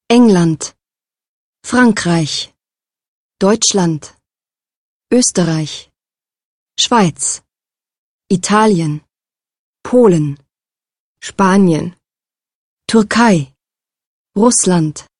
England, Frankreich, Deutschland, Österreich, Schweiz, Italien, Polen, Spanien, Türkei, Russland,